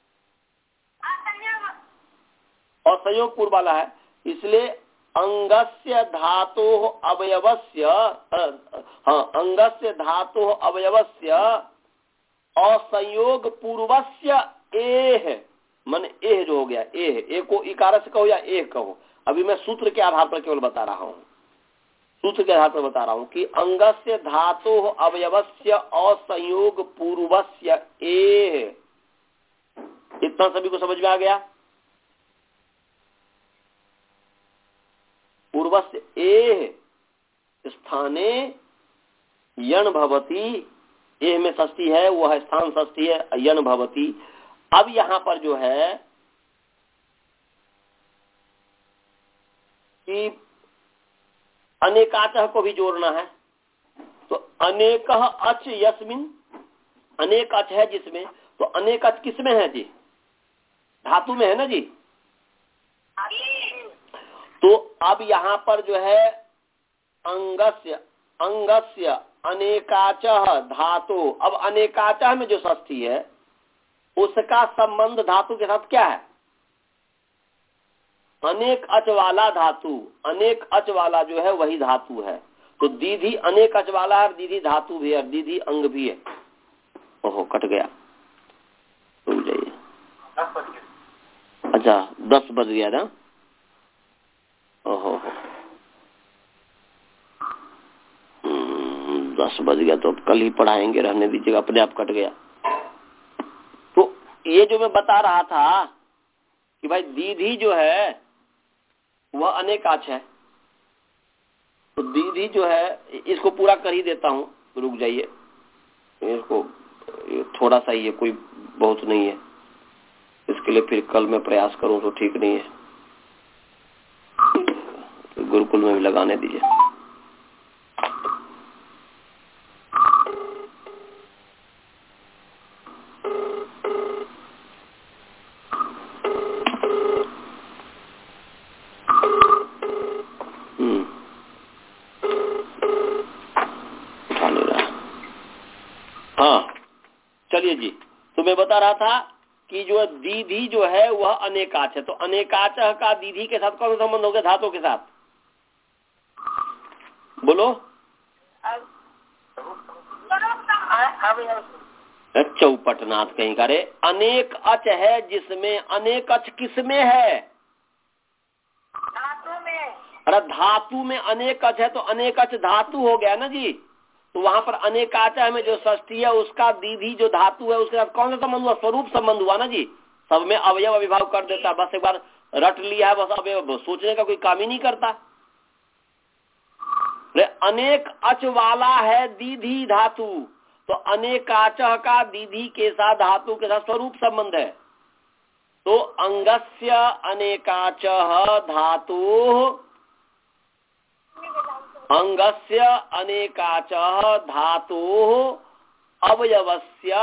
Speaker 1: असंयोग पूर्व वाला है। इसलिए अंगस्य धातु अवयवस्य, हाँ, अंगस्य धातु अवयवस्य असंयोग पूर्वस्य एह, मन एह जो हो गया, एह, ए को इकार से कहो या एह कहो। अभी मैं सूत्र के आधार पर केवल बता रहा हूँ, सूत्र के आधार पर बता रहा हूँ कि अंगस्य धातु अवयवस्य असंयोग पूर्वस्य एह। इतना सभी को समझ में आ गया? पूर्वस्य एह स्थाने यण भवति एह में षष्ठी है, वह स्थान षष्ठी है, यन भवती। अब यहाँ पर जो है कि अनेकाचह को भी जोड़ना है, तो अनेक अच यस्मिन, अनेक अच है जिसमें, तो अनेक अच किसमें है जी? धातु में है ना जी। तो अब यहाँ पर जो है अंगस्य, अंगस्य अनेकाचह धातु, अब अनेकाचह में जो षष्ठी है उसका संबंध धातु के साथ क्या है? अनेक अच वाला धातु, अनेक अच वाला जो है वही धातु है। तो दीधी अनेक अच वाला है, दीधी धातु भी है, दीधी अंग भी है। ओहो कट गया, रुक जाइए। अच्छा दस बज गया ना। ओहो दस बज गया तो अब कल ही पढ़ाएंगे, रहने दीजिएगा, अपने आप कट गया। तो ये जो मैं बता रहा था कि भाई दीधी जो है वह अनेकाच है, तो दीधी जो है इसको पूरा कर ही देता हूँ, रुक जाइए, इसको थोड़ा सा ही है, कोई बहुत नहीं है, इसके लिए फिर कल मैं प्रयास करूं तो ठीक नहीं है, तो गुरुकुल में भी लगाने दीजिए। चलिए जी, तो मैं बता रहा था कि जो दीधी जो है वह अनेकाच है, तो अनेकाच का दीधी के साथ कौन संबंध हो गया? धातु के साथ, बोलो। चौपटनाथ कहीं करे, अनेक अच है जिसमें, अनेक अच किसमें है?
Speaker 4: धातु में।
Speaker 1: अरे धातु में अनेक अच है तो अनेक अच धातु हो गया ना जी। तो वहां पर अनेकाचा में जो षष्ठी है उसका दीधी जो धातु है उसके साथ कौन सा संबंध हुआ? स्वरूप संबंध हुआ ना जी। सब में अवयव अविभाव कर देता, बस एक बार रट लिया है, बस अवयव सोचने का कोई काम ही नहीं करता। अनेक अच वाला है दीधी धातु, तो अनेकाचह का दीधी के साथ धातु के साथ स्वरूप संबंध है। तो अंगस्य अनेकाचह धातु, अंगस्य अनेकाचह धातु अवयवस्य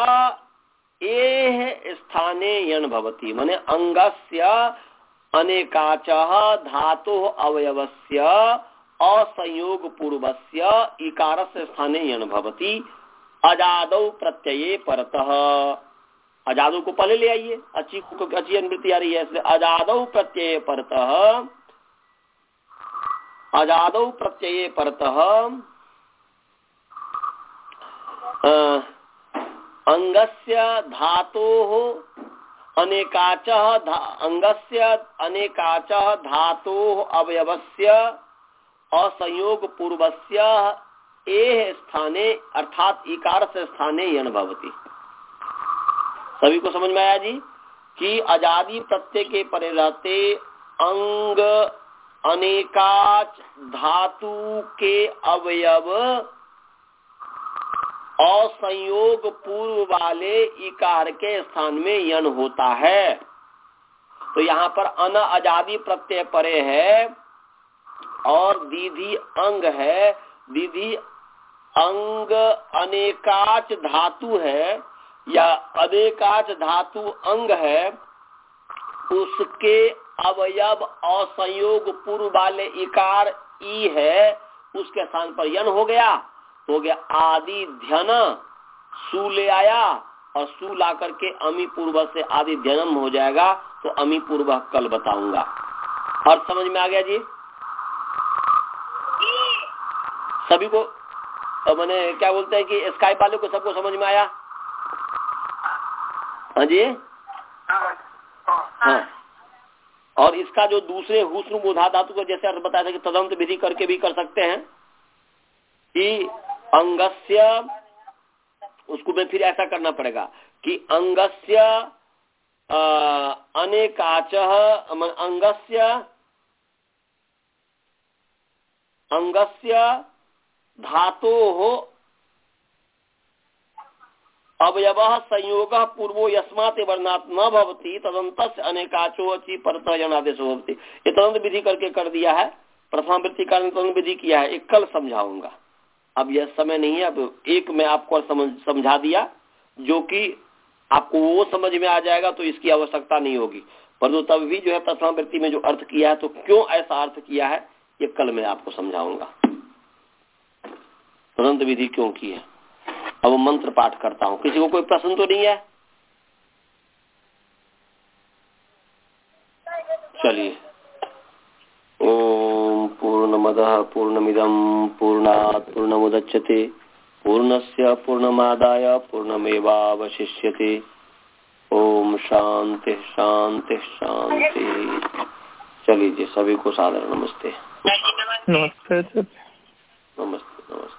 Speaker 1: एह स्थाने यण भवति। माने अंगस्य अनेकाचह धातु अवयवस्य असंयोग पूर्वस्य इकारस्य स्थाने यण भवति। अजादौ प्रत्यये परतः, अजादौ को पहले ले आइए, अच्छी अच्छी अनुवृत्ति आ रही है, इसलिए अजादौ प्रत्यये परतः, अजादौ प्रत्यये परतः अंगस्य धातोः अनेकाचः धा, अंगस्य अनेकाचः धातोः अवयवस्य असंयोग पूर्वस्य एह स्थाने अर्थात इकार से स्थाने यण भवति। सभी को समझ में आया जी कि अजादि प्रत्यय के परे रहते अंग अनेकाच धातु के अवयव असंयोग पूर्व वाले इकार के स्थान में यण होता है। तो यहाँ पर अन अजादि प्रत्यय परे है और दीधी अंग है, दीधी अंग अनेकाच धातु है या अनेकाच धातु अंग है, उसके अवयव असंयोग पूर्व वाले इकार ई है, उसके स्थान पर यन हो गया, तो हो गया आदि ध्यन, सु ले आया और सु ला करके अमी पूर्व से आदि ध्यनम हो जाएगा। तो अमी पूर्व कल बताऊंगा। और समझ में आ गया जी सभी को? मैंने क्या बोलते हैं कि स्काइप वाले को सबको समझ में आया? हाँ जी हाँ। और इसका जो दूसरे हुस्न बोधा धातु को जैसे अर्थ बताया था कि तदंत विधि करके भी कर सकते हैं कि अंगस्य, उसको में फिर ऐसा करना पड़ेगा कि अंगस्य अनेकाचः, अंगस्य अंगस्य धातोः अवयवः संयोगः पूर्वो यस्मात् वर्णात् न भवति तदन्तस्य अनेकाचो अचि परतः जनादेशो भवति। ये तदंत विधि करके कर दिया है, प्रथम वृत्ति का तदंत विधि किया है, एक कल समझाऊंगा, अब यह समय नहीं है। अब एक मैं आपको समझ समझा दिया जो कि आपको वो समझ में आ जाएगा तो इसकी आवश्यकता नहीं होगी, परंतु तब भी जो है प्रथम वृत्ति में जो अर्थ किया है तो क्यों ऐसा अर्थ किया है ये कल मैं आपको समझाऊंगा, तदंत विधि क्यों की है। अब मंत्र पाठ करता हूँ, किसी को कोई प्रश्न तो नहीं है? चलिए। ओम पूर्णमदः पूर्णमिदं पूर्णात् पूर्णमुदच्यते पूर्णस्य पूर्णमादाय पूर्णमेवावशिष्यते। ओम शांति शांति शांति। चलिए जी, सभी को सादर नमस्ते।
Speaker 2: नमस्ते।
Speaker 1: नमस्ते नमस्ते।